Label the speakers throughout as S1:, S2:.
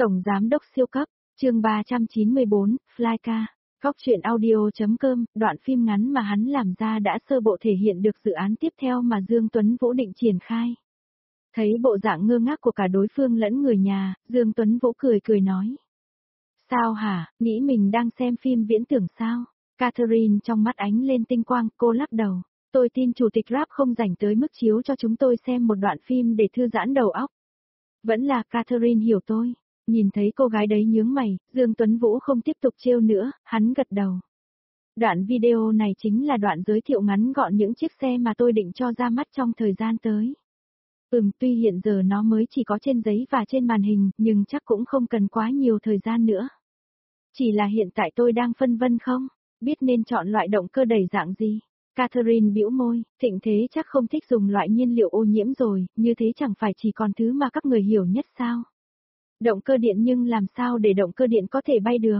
S1: Tổng Giám đốc siêu cấp, chương 394, Flyka, Góc truyện audio.com, đoạn phim ngắn mà hắn làm ra đã sơ bộ thể hiện được dự án tiếp theo mà Dương Tuấn Vũ định triển khai. Thấy bộ dạng ngơ ngác của cả đối phương lẫn người nhà, Dương Tuấn Vũ cười cười nói. Sao hả, nghĩ mình đang xem phim viễn tưởng sao? Catherine trong mắt ánh lên tinh quang, cô lắc đầu. Tôi tin chủ tịch Rap không rảnh tới mức chiếu cho chúng tôi xem một đoạn phim để thư giãn đầu óc. Vẫn là Catherine hiểu tôi. Nhìn thấy cô gái đấy nhướng mày, Dương Tuấn Vũ không tiếp tục trêu nữa, hắn gật đầu. Đoạn video này chính là đoạn giới thiệu ngắn gọn những chiếc xe mà tôi định cho ra mắt trong thời gian tới. Tuy hiện giờ nó mới chỉ có trên giấy và trên màn hình, nhưng chắc cũng không cần quá nhiều thời gian nữa. Chỉ là hiện tại tôi đang phân vân không, biết nên chọn loại động cơ đẩy dạng gì. Catherine bĩu môi, Thịnh Thế chắc không thích dùng loại nhiên liệu ô nhiễm rồi, như thế chẳng phải chỉ còn thứ mà các người hiểu nhất sao. Động cơ điện nhưng làm sao để động cơ điện có thể bay được?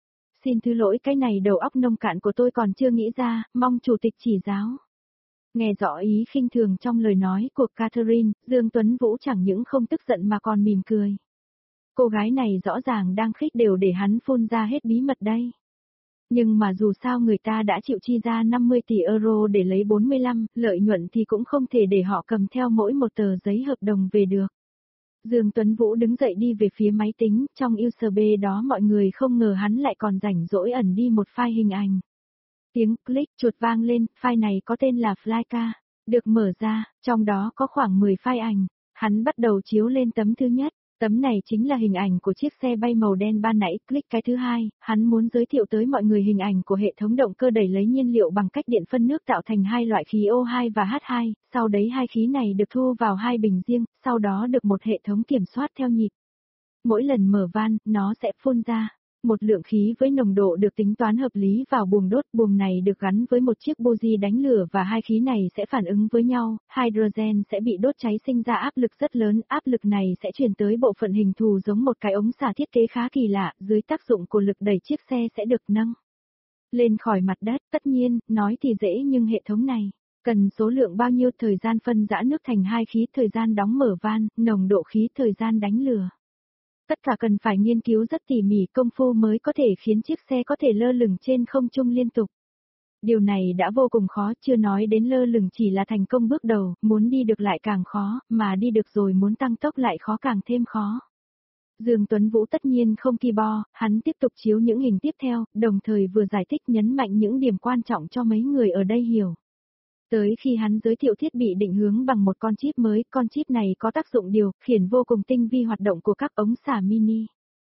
S1: Xin thứ lỗi, cái này đầu óc nông cạn của tôi còn chưa nghĩ ra, mong chủ tịch chỉ giáo. Nghe rõ ý khinh thường trong lời nói của Catherine, Dương Tuấn Vũ chẳng những không tức giận mà còn mỉm cười. Cô gái này rõ ràng đang khích đều để hắn phun ra hết bí mật đây. Nhưng mà dù sao người ta đã chịu chi ra 50 tỷ euro để lấy 45, lợi nhuận thì cũng không thể để họ cầm theo mỗi một tờ giấy hợp đồng về được. Dương Tuấn Vũ đứng dậy đi về phía máy tính, trong USB đó mọi người không ngờ hắn lại còn rảnh rỗi ẩn đi một file hình ảnh. Tiếng click chuột vang lên, file này có tên là Flyka, được mở ra, trong đó có khoảng 10 file ảnh, hắn bắt đầu chiếu lên tấm thứ nhất. Tấm này chính là hình ảnh của chiếc xe bay màu đen ban nãy, click cái thứ hai, hắn muốn giới thiệu tới mọi người hình ảnh của hệ thống động cơ đẩy lấy nhiên liệu bằng cách điện phân nước tạo thành hai loại khí O2 và H2, sau đấy hai khí này được thu vào hai bình riêng, sau đó được một hệ thống kiểm soát theo nhịp. Mỗi lần mở van, nó sẽ phun ra một lượng khí với nồng độ được tính toán hợp lý vào buồng đốt, buồng này được gắn với một chiếc buji đánh lửa và hai khí này sẽ phản ứng với nhau, hydrogen sẽ bị đốt cháy sinh ra áp lực rất lớn, áp lực này sẽ truyền tới bộ phận hình thù giống một cái ống xả thiết kế khá kỳ lạ, dưới tác dụng của lực đẩy chiếc xe sẽ được nâng lên khỏi mặt đất. Tất nhiên, nói thì dễ nhưng hệ thống này cần số lượng bao nhiêu, thời gian phân rã nước thành hai khí, thời gian đóng mở van, nồng độ khí, thời gian đánh lửa. Tất cả cần phải nghiên cứu rất tỉ mỉ công phu mới có thể khiến chiếc xe có thể lơ lửng trên không trung liên tục. Điều này đã vô cùng khó, chưa nói đến lơ lửng chỉ là thành công bước đầu, muốn đi được lại càng khó, mà đi được rồi muốn tăng tốc lại khó càng thêm khó. Dương Tuấn Vũ tất nhiên không ki bo, hắn tiếp tục chiếu những hình tiếp theo, đồng thời vừa giải thích nhấn mạnh những điểm quan trọng cho mấy người ở đây hiểu. Tới khi hắn giới thiệu thiết bị định hướng bằng một con chip mới, con chip này có tác dụng điều khiển vô cùng tinh vi hoạt động của các ống xả mini.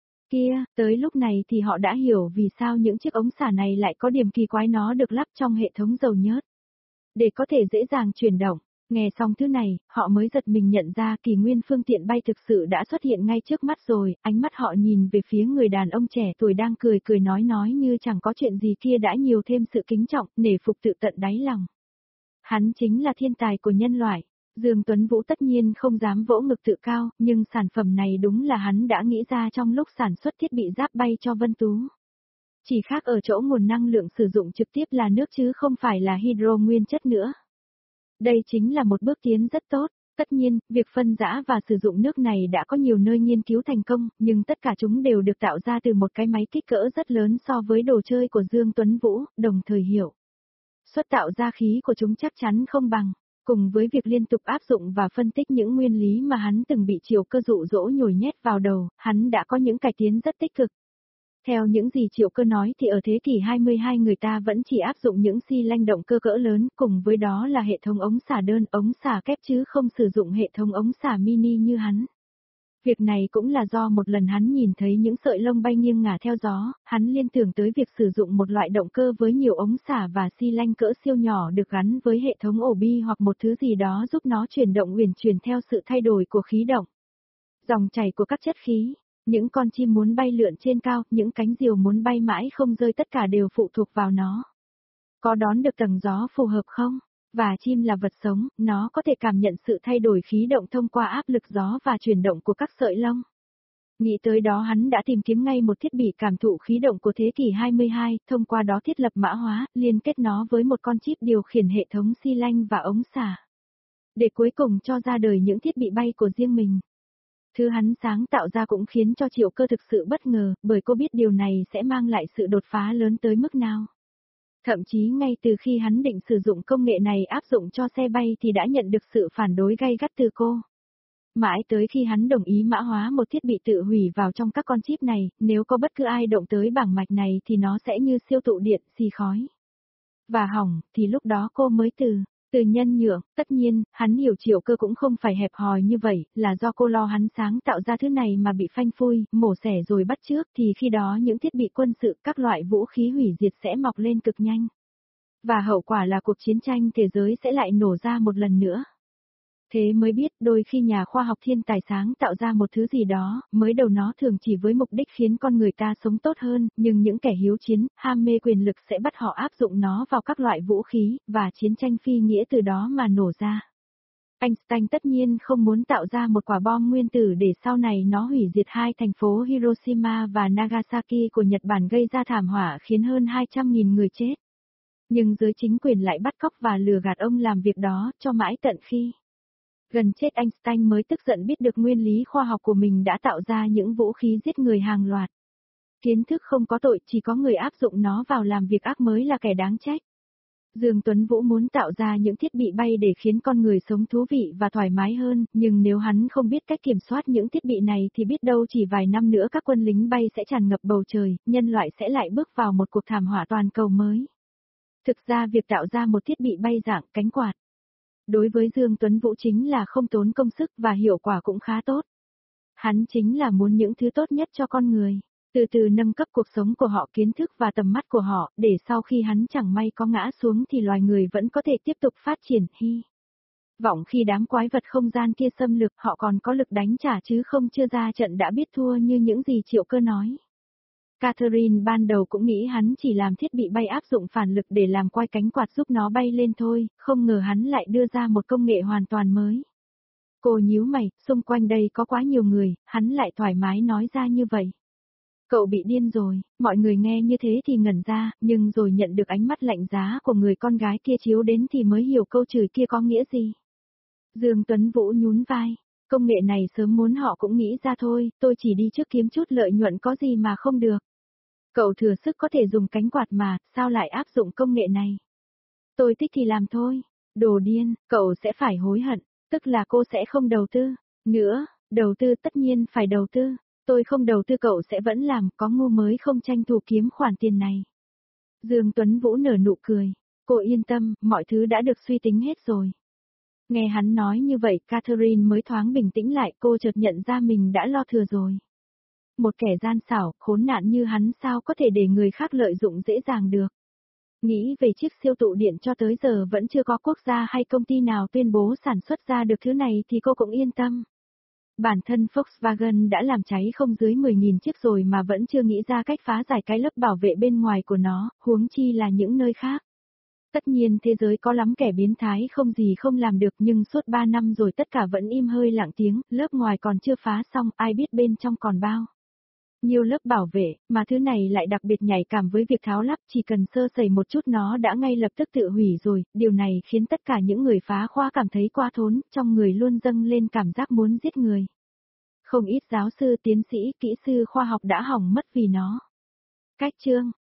S1: Tới lúc này thì họ đã hiểu vì sao những chiếc ống xả này lại có điểm kỳ quái, nó được lắp trong hệ thống dầu nhớt. Để có thể dễ dàng chuyển động, nghe xong thứ này, họ mới giật mình nhận ra kỳ nguyên phương tiện bay thực sự đã xuất hiện ngay trước mắt rồi, ánh mắt họ nhìn về phía người đàn ông trẻ tuổi đang cười cười nói như chẳng có chuyện gì kia đã nhiều thêm sự kính trọng, nể phục tự tận đáy lòng. Hắn chính là thiên tài của nhân loại. Dương Tuấn Vũ tất nhiên không dám vỗ ngực tự cao, nhưng sản phẩm này đúng là hắn đã nghĩ ra trong lúc sản xuất thiết bị giáp bay cho Vân Tú. Chỉ khác ở chỗ nguồn năng lượng sử dụng trực tiếp là nước chứ không phải là hydro nguyên chất nữa. Đây chính là một bước tiến rất tốt. Tất nhiên, việc phân rã và sử dụng nước này đã có nhiều nơi nghiên cứu thành công, nhưng tất cả chúng đều được tạo ra từ một cái máy kích cỡ rất lớn so với đồ chơi của Dương Tuấn Vũ, đồng thời hiểu. Suất tạo ra khí của chúng chắc chắn không bằng, cùng với việc liên tục áp dụng và phân tích những nguyên lý mà hắn từng bị Triệu Cơ dụ dỗ nhồi nhét vào đầu, hắn đã có những cải tiến rất tích cực. Theo những gì Triệu Cơ nói thì ở thế kỷ 22 người ta vẫn chỉ áp dụng những xi lanh động cơ cỡ lớn, cùng với đó là hệ thống ống xả đơn, ống xả kép chứ không sử dụng hệ thống ống xả mini như hắn. Việc này cũng là do một lần hắn nhìn thấy những sợi lông bay nghiêng ngả theo gió, hắn liên tưởng tới việc sử dụng một loại động cơ với nhiều ống xả và xi lanh cỡ siêu nhỏ được gắn với hệ thống ổ bi hoặc một thứ gì đó giúp nó chuyển động uyển chuyển theo sự thay đổi của khí động. Dòng chảy của các chất khí, những con chim muốn bay lượn trên cao, những cánh diều muốn bay mãi không rơi, tất cả đều phụ thuộc vào nó. Có đón được tầng gió phù hợp không? Và chim là vật sống, nó có thể cảm nhận sự thay đổi khí động thông qua áp lực gió và chuyển động của các sợi lông. Nghĩ tới đó hắn đã tìm kiếm ngay một thiết bị cảm thụ khí động của thế kỷ 22, thông qua đó thiết lập mã hóa, liên kết nó với một con chip điều khiển hệ thống xi lanh và ống xả. Để cuối cùng cho ra đời những thiết bị bay của riêng mình. Thứ hắn sáng tạo ra cũng khiến cho Triệu Cơ thực sự bất ngờ, bởi cô biết điều này sẽ mang lại sự đột phá lớn tới mức nào. Thậm chí ngay từ khi hắn định sử dụng công nghệ này áp dụng cho xe bay thì đã nhận được sự phản đối gay gắt từ cô. Mãi tới khi hắn đồng ý mã hóa một thiết bị tự hủy vào trong các con chip này, nếu có bất cứ ai động tới bảng mạch này thì nó sẽ như siêu tụ điện, xì khói. Và hỏng, thì lúc đó cô mới từ nhân nhượng. Tất nhiên, hắn hiểu Triệu Cơ cũng không phải hẹp hòi như vậy, là do cô lo hắn sáng tạo ra thứ này mà bị phanh phui, mổ xẻ rồi bắt chước thì khi đó những thiết bị quân sự, các loại vũ khí hủy diệt sẽ mọc lên cực nhanh. Và hậu quả là cuộc chiến tranh thế giới sẽ lại nổ ra một lần nữa. Thế mới biết đôi khi nhà khoa học thiên tài sáng tạo ra một thứ gì đó, mới đầu nó thường chỉ với mục đích khiến con người ta sống tốt hơn, nhưng những kẻ hiếu chiến, ham mê quyền lực sẽ bắt họ áp dụng nó vào các loại vũ khí, và chiến tranh phi nghĩa từ đó mà nổ ra. Einstein tất nhiên không muốn tạo ra một quả bom nguyên tử để sau này nó hủy diệt hai thành phố Hiroshima và Nagasaki của Nhật Bản gây ra thảm họa khiến hơn 200.000 người chết. Nhưng giới chính quyền lại bắt cóc và lừa gạt ông làm việc đó, cho mãi tận khi gần chết Einstein mới tức giận biết được nguyên lý khoa học của mình đã tạo ra những vũ khí giết người hàng loạt. Kiến thức không có tội, chỉ có người áp dụng nó vào làm việc ác mới là kẻ đáng trách. Dương Tuấn Vũ muốn tạo ra những thiết bị bay để khiến con người sống thú vị và thoải mái hơn, nhưng nếu hắn không biết cách kiểm soát những thiết bị này thì biết đâu chỉ vài năm nữa các quân lính bay sẽ tràn ngập bầu trời, nhân loại sẽ lại bước vào một cuộc thảm họa toàn cầu mới. Thực ra việc tạo ra một thiết bị bay dạng cánh quạt đối với Dương Tuấn Vũ chính là không tốn công sức và hiệu quả cũng khá tốt. Hắn chính là muốn những thứ tốt nhất cho con người, từ từ nâng cấp cuộc sống của họ, kiến thức và tầm mắt của họ, để sau khi hắn chẳng may có ngã xuống thì loài người vẫn có thể tiếp tục phát triển. Hy vọng khi đám quái vật không gian kia xâm lược họ còn có lực đánh trả chứ không chưa ra trận đã biết thua như những gì Triệu Cơ nói. Catherine ban đầu cũng nghĩ hắn chỉ làm thiết bị bay áp dụng phản lực để làm quay cánh quạt giúp nó bay lên thôi, không ngờ hắn lại đưa ra một công nghệ hoàn toàn mới. Cô nhíu mày, xung quanh đây có quá nhiều người, hắn lại thoải mái nói ra như vậy. Cậu bị điên rồi, mọi người nghe như thế thì ngẩn ra, nhưng rồi nhận được ánh mắt lạnh giá của người con gái kia chiếu đến thì mới hiểu câu chửi kia có nghĩa gì. Dương Tuấn Vũ nhún vai. Công nghệ này sớm muốn họ cũng nghĩ ra thôi, tôi chỉ đi trước kiếm chút lợi nhuận có gì mà không được. Cậu thừa sức có thể dùng cánh quạt mà, sao lại áp dụng công nghệ này? Tôi thích thì làm thôi. Đồ điên, cậu sẽ phải hối hận, tức là cô sẽ không đầu tư. Nữa, đầu tư tất nhiên phải đầu tư. Tôi không đầu tư cậu sẽ vẫn làm, có ngu mới không tranh thủ kiếm khoản tiền này. Dương Tuấn Vũ nở nụ cười. Cô yên tâm, mọi thứ đã được suy tính hết rồi. Nghe hắn nói như vậy, Catherine mới thoáng bình tĩnh lại, cô chợt nhận ra mình đã lo thừa rồi. Một kẻ gian xảo, khốn nạn như hắn sao có thể để người khác lợi dụng dễ dàng được. Nghĩ về chiếc siêu tụ điện cho tới giờ vẫn chưa có quốc gia hay công ty nào tuyên bố sản xuất ra được thứ này thì cô cũng yên tâm. Bản thân Volkswagen đã làm cháy không dưới 10.000 chiếc rồi mà vẫn chưa nghĩ ra cách phá giải cái lớp bảo vệ bên ngoài của nó, huống chi là những nơi khác. Tất nhiên thế giới có lắm kẻ biến thái không gì không làm được nhưng suốt 3 năm rồi tất cả vẫn im hơi lặng tiếng, lớp ngoài còn chưa phá xong, ai biết bên trong còn bao nhiều lớp bảo vệ, mà thứ này lại đặc biệt nhạy cảm với việc tháo lắp, chỉ cần sơ sẩy một chút nó đã ngay lập tức tự hủy rồi, điều này khiến tất cả những người phá khoa cảm thấy quá thốn, trong người luôn dâng lên cảm giác muốn giết người. Không ít giáo sư, tiến sĩ, kỹ sư khoa học đã hỏng mất vì nó. Cách chương